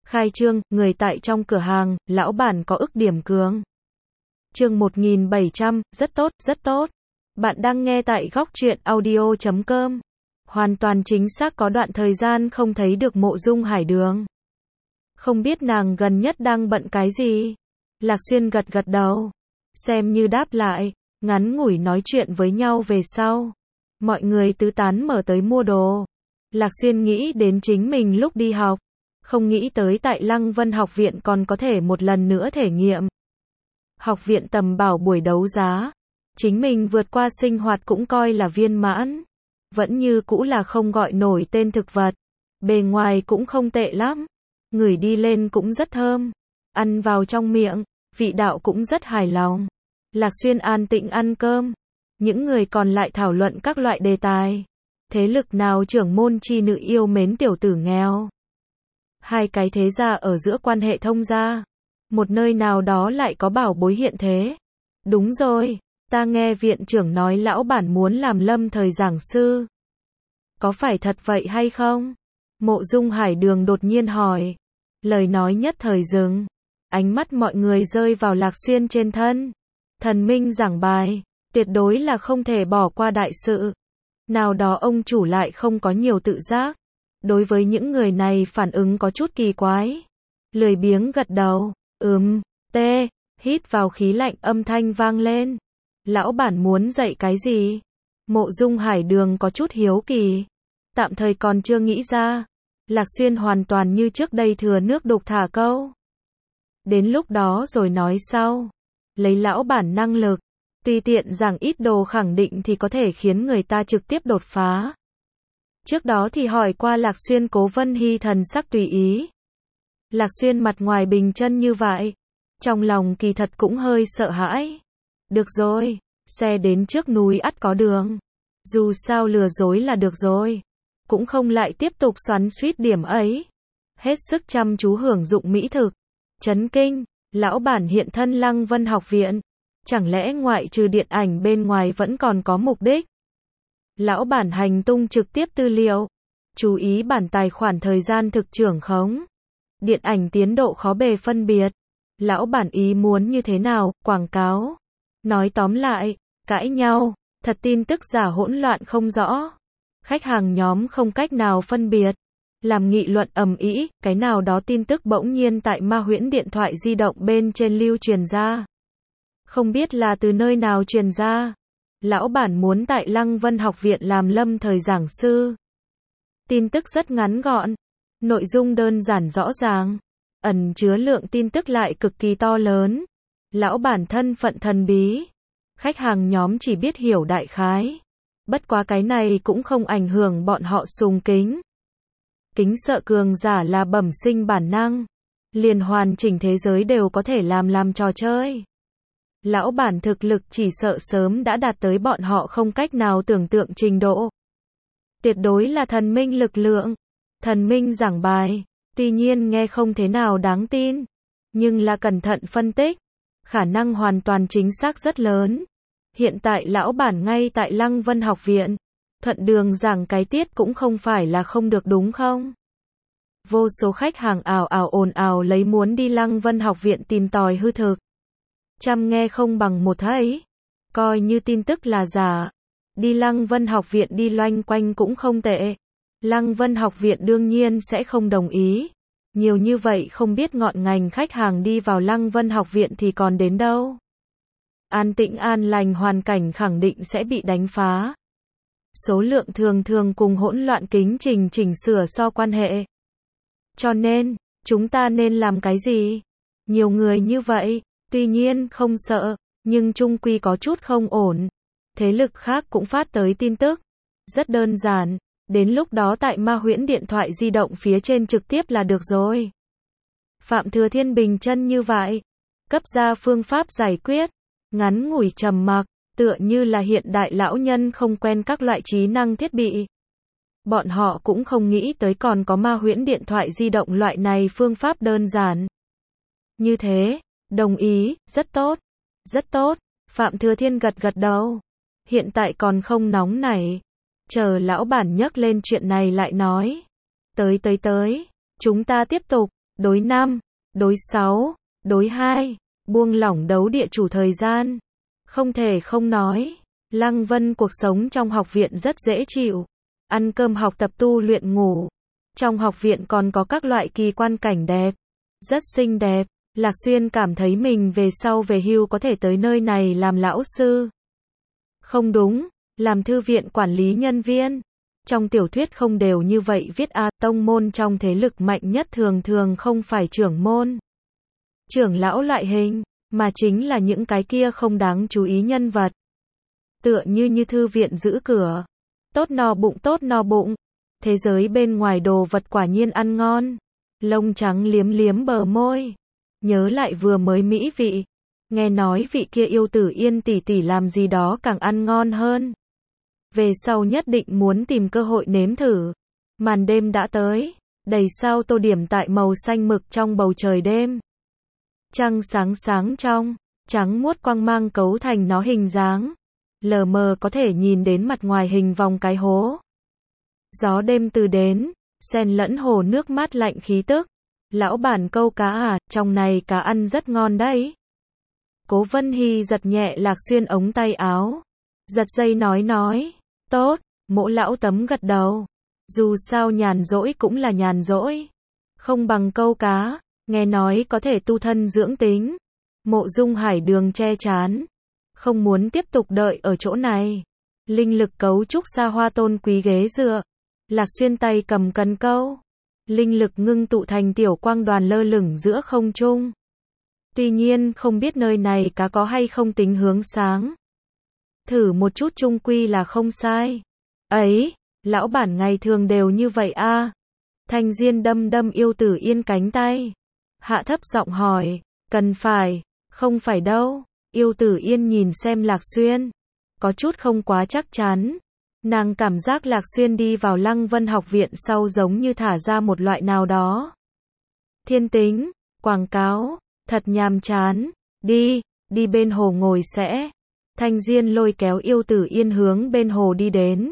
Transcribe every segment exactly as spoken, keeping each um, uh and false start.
Khai trương, người tại trong cửa hàng, lão bản có ức điểm cường. Chương một nghìn bảy trăm, rất tốt, rất tốt. Bạn đang nghe tại góc truyện audio chấm com. Hoàn toàn chính xác, có đoạn thời gian không thấy được Mộ Dung Hải Đường. Không biết nàng gần nhất đang bận cái gì? Lạc Xuyên gật gật đầu, xem như đáp lại, ngắn ngủi nói chuyện với nhau về sau. Mọi người tứ tán mở tới mua đồ. Lạc Xuyên nghĩ đến chính mình lúc đi học, không nghĩ tới tại Lăng Vân học viện còn có thể một lần nữa thể nghiệm. Học viện tầm bảo buổi đấu giá, chính mình vượt qua sinh hoạt cũng coi là viên mãn. Vẫn như cũ là không gọi nổi tên thực vật. Bề ngoài cũng không tệ lắm. Ngửi đi lên cũng rất thơm. Ăn vào trong miệng, vị đạo cũng rất hài lòng. Lạc Xuyên an tĩnh ăn cơm. Những người còn lại thảo luận các loại đề tài. Thế lực nào trưởng môn chi nữ yêu mến tiểu tử nghèo? Hai cái thế gia ở giữa quan hệ thông gia. Một nơi nào đó lại có bảo bối hiện thế. Đúng rồi, ta nghe viện trưởng nói lão bản muốn làm lâm thời giảng sư. Có phải thật vậy hay không? Mộ Dung Hải Đường đột nhiên hỏi. Lời nói nhất thời dừng. Ánh mắt mọi người rơi vào Lạc Xuyên trên thân. Thần minh giảng bài, tuyệt đối là không thể bỏ qua đại sự. Nào đó ông chủ lại không có nhiều tự giác. Đối với những người này phản ứng có chút kỳ quái. Lười biếng gật đầu, ừm, tê, hít vào khí lạnh, âm thanh vang lên. Lão bản muốn dạy cái gì? Mộ Dung Hải Đường có chút hiếu kỳ. Tạm thời còn chưa nghĩ ra. Lạc Xuyên hoàn toàn như trước đây thừa nước đục thả câu. Đến lúc đó rồi nói sau. Lấy lão bản năng lực, tùy tiện giảng ít đồ khẳng định thì có thể khiến người ta trực tiếp đột phá. Trước đó thì hỏi qua Lạc Xuyên, Cố Vân Hy thần sắc tùy ý. Lạc Xuyên mặt ngoài bình chân như vậy, trong lòng kỳ thật cũng hơi sợ hãi. Được rồi, xe đến trước núi ắt có đường. Dù sao lừa dối là được rồi. Cũng không lại tiếp tục xoắn xuýt điểm ấy. Hết sức chăm chú hưởng dụng mỹ thực. Chấn kinh, lão bản hiện thân Lăng Vân học viện. Chẳng lẽ ngoại trừ điện ảnh bên ngoài vẫn còn có mục đích? Lão bản hành tung trực tiếp tư liệu. Chú ý bản tài khoản thời gian thực trưởng khống. Điện ảnh tiến độ khó bề phân biệt. Lão bản ý muốn như thế nào, quảng cáo. Nói tóm lại, cãi nhau, thật tin tức giả hỗn loạn không rõ. Khách hàng nhóm không cách nào phân biệt. Làm nghị luận ầm ĩ, cái nào đó tin tức bỗng nhiên tại Ma Huyễn điện thoại di động bên trên lưu truyền ra. Không biết là từ nơi nào truyền ra. Lão bản muốn tại Lăng Vân học viện làm lâm thời giảng sư. Tin tức rất ngắn gọn. Nội dung đơn giản rõ ràng. Ẩn chứa lượng tin tức lại cực kỳ to lớn. Lão bản thân phận thần bí. Khách hàng nhóm chỉ biết hiểu đại khái. Bất quá cái này cũng không ảnh hưởng bọn họ sùng kính. Kính sợ cường giả là bẩm sinh bản năng. Liền hoàn chỉnh thế giới đều có thể làm làm trò chơi. Lão bản thực lực chỉ sợ sớm đã đạt tới bọn họ không cách nào tưởng tượng trình độ. Tuyệt đối là thần minh lực lượng. Thần minh giảng bài, tuy nhiên nghe không thế nào đáng tin. Nhưng là cẩn thận phân tích. Khả năng hoàn toàn chính xác rất lớn. Hiện tại lão bản ngay tại Lăng Vân học viện. Thuận đường giảng cái tiết cũng không phải là không được đúng không? Vô số khách hàng ào ào ồn ào lấy muốn đi Lăng Vân học viện tìm tòi hư thực. Trăm nghe không bằng một thấy. Coi như tin tức là giả. Đi Lăng Vân học viện đi loanh quanh cũng không tệ. Lăng Vân học viện đương nhiên sẽ không đồng ý. Nhiều như vậy không biết ngọn ngành khách hàng đi vào Lăng Vân học viện thì còn đến đâu. An tĩnh an lành hoàn cảnh khẳng định sẽ bị đánh phá. Số lượng thường thường cùng hỗn loạn kính trình chỉnh sửa so quan hệ. Cho nên, chúng ta nên làm cái gì? Nhiều người như vậy, tuy nhiên không sợ, nhưng chung quy có chút không ổn. Thế lực khác cũng phát tới tin tức. Rất đơn giản, đến lúc đó tại Ma Huyễn điện thoại di động phía trên trực tiếp là được rồi. Phạm Thừa Thiên bình chân như vậy, cấp ra phương pháp giải quyết. Ngắn ngủi trầm mặc, tựa như là hiện đại lão nhân không quen các loại trí năng thiết bị. Bọn họ cũng không nghĩ tới còn có Ma Huyễn điện thoại di động loại này phương pháp đơn giản. Như thế, đồng ý, rất tốt, rất tốt. Phạm Thừa Thiên gật gật đầu. Hiện tại còn không nóng nảy. Chờ lão bản nhắc lên chuyện này lại nói. Tới tới tới, chúng ta tiếp tục. đối năm, đối sáu, đối hai, buông lỏng đấu địa chủ thời gian. Không thể không nói, Lăng Vân cuộc sống trong học viện rất dễ chịu. Ăn cơm học tập tu luyện ngủ. Trong học viện còn có các loại kỳ quan cảnh đẹp, rất xinh đẹp. Lạc Xuyên cảm thấy mình về sau về hưu có thể tới nơi này làm lão sư. Không đúng, làm thư viện quản lý nhân viên. Trong tiểu thuyết không đều như vậy viết a, tông môn trong thế lực mạnh nhất thường thường không phải trưởng môn, trưởng lão loại hình, mà chính là những cái kia không đáng chú ý nhân vật. Tựa như như thư viện giữ cửa. Tốt no bụng tốt no bụng. Thế giới bên ngoài đồ vật quả nhiên ăn ngon. Lông trắng liếm liếm bờ môi. Nhớ lại vừa mới mỹ vị. Nghe nói vị kia yêu tử Yên tỷ tỷ làm gì đó càng ăn ngon hơn. Về sau nhất định muốn tìm cơ hội nếm thử. Màn đêm đã tới. Đầy sao tô điểm tại màu xanh mực trong bầu trời đêm. Trăng sáng sáng trong. Trắng muốt quang mang cấu thành nó hình dáng. Lờ mờ có thể nhìn đến mặt ngoài hình vòng cái hố. Gió đêm từ đến, xen lẫn hồ nước mát lạnh khí tức. Lão bản câu cá à, trong này cá ăn rất ngon đấy. Cố Vân Hy giật nhẹ Lạc Xuyên ống tay áo. Giật dây nói nói, tốt, Mỗ lão tấm gật đầu. Dù sao nhàn rỗi cũng là nhàn rỗi. Không bằng câu cá, nghe nói có thể tu thân dưỡng tính. Mộ Dung Hải Đường che chán. Không muốn tiếp tục đợi ở chỗ này. Linh lực cấu trúc xa hoa tôn quý ghế dựa. Lạc Xuyên tay cầm cần câu. Linh lực ngưng tụ thành tiểu quang đoàn lơ lửng giữa không trung. Tuy nhiên không biết nơi này cá có hay không tính hướng sáng. Thử một chút chung quy là không sai. Ấy, lão bản ngày thường đều như vậy a. À? Thanh Diên đâm đâm yêu tử Yên cánh tay. Hạ thấp giọng hỏi, cần phải, không phải đâu. Yêu tử Yên nhìn xem Lạc Xuyên. Có chút không quá chắc chắn. Nàng cảm giác Lạc Xuyên đi vào Lăng Vân học viện sau giống như thả ra một loại nào đó. Thiên tính, quảng cáo, thật nhàm chán. Đi, đi bên hồ ngồi sẽ. Thanh Diên lôi kéo yêu tử Yên hướng bên hồ đi đến.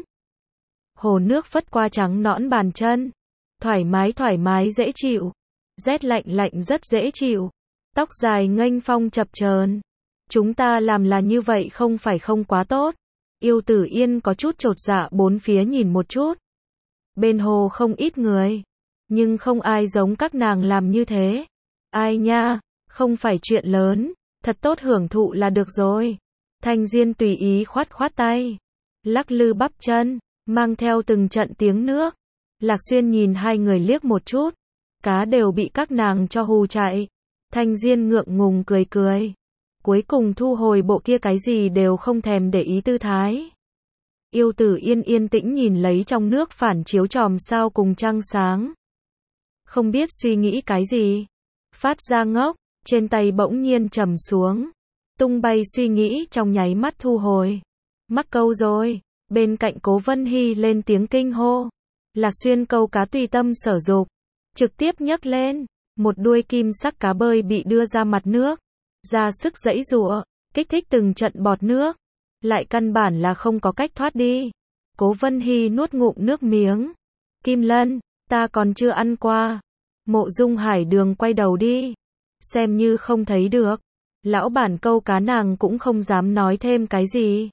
Hồ nước phất qua trắng nõn bàn chân. Thoải mái thoải mái dễ chịu. Rét lạnh lạnh rất dễ chịu. Tóc dài nghênh phong chập chờn. Chúng ta làm là như vậy không phải không quá tốt. Yêu tử Yên có chút chột dạ bốn phía nhìn một chút. Bên hồ không ít người. Nhưng không ai giống các nàng làm như thế. Ai nha, không phải chuyện lớn. Thật tốt hưởng thụ là được rồi. Thanh Diên tùy ý khoát khoát tay. Lắc lư bắp chân. Mang theo từng trận tiếng nước. Lạc Xuyên nhìn hai người liếc một chút. Cá đều bị các nàng cho hù chạy. Thanh Diên ngượng ngùng cười cười. Cuối cùng thu hồi bộ kia cái gì đều không thèm để ý tư thái. Yêu tử Yên yên tĩnh nhìn lấy trong nước phản chiếu chòm sao cùng trăng sáng. Không biết suy nghĩ cái gì. Phát ra ngốc, trên tay bỗng nhiên trầm xuống. Tung bay suy nghĩ trong nháy mắt thu hồi. Mắc câu rồi. Bên cạnh Cố Vân Hy lên tiếng kinh hô. Lạc Xuyên câu cá tùy tâm sở dục. Trực tiếp nhấc lên. Một đuôi kim sắc cá bơi bị đưa ra mặt nước. Ra sức giãy giụa, kích thích từng trận bọt nước. Lại căn bản là không có cách thoát đi. Cố Vân Hy nuốt ngụm nước miếng. Kim Lân, ta còn chưa ăn qua. Mộ Dung Hải Đường quay đầu đi. Xem như không thấy được. Lão bản câu cá nàng cũng không dám nói thêm cái gì.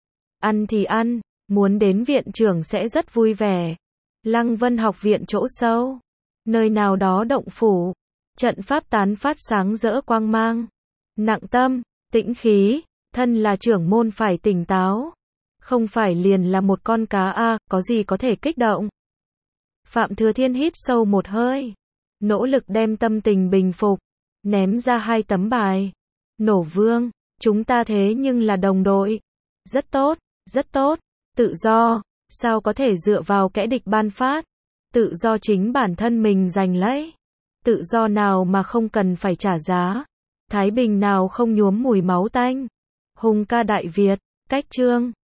Ăn thì ăn, muốn đến viện trưởng sẽ rất vui vẻ. Lăng Vân học viện chỗ sâu. Nơi nào đó động phủ. Trận pháp tán phát sáng rỡ quang mang. Nặng tâm, tĩnh khí, thân là trưởng môn phải tỉnh táo. Không phải liền là một con cá a, à, có gì có thể kích động. Phạm Thừa Thiên hít sâu một hơi. Nỗ lực đem tâm tình bình phục. Ném ra hai tấm bài. Nổ vương, chúng ta thế nhưng là đồng đội. Rất tốt, rất tốt. Tự do, sao có thể dựa vào kẻ địch ban phát. Tự do chính bản thân mình giành lấy. Tự do nào mà không cần phải trả giá. Thái bình nào không nhuốm mùi máu tanh. Hùng ca Đại Việt, cách chương.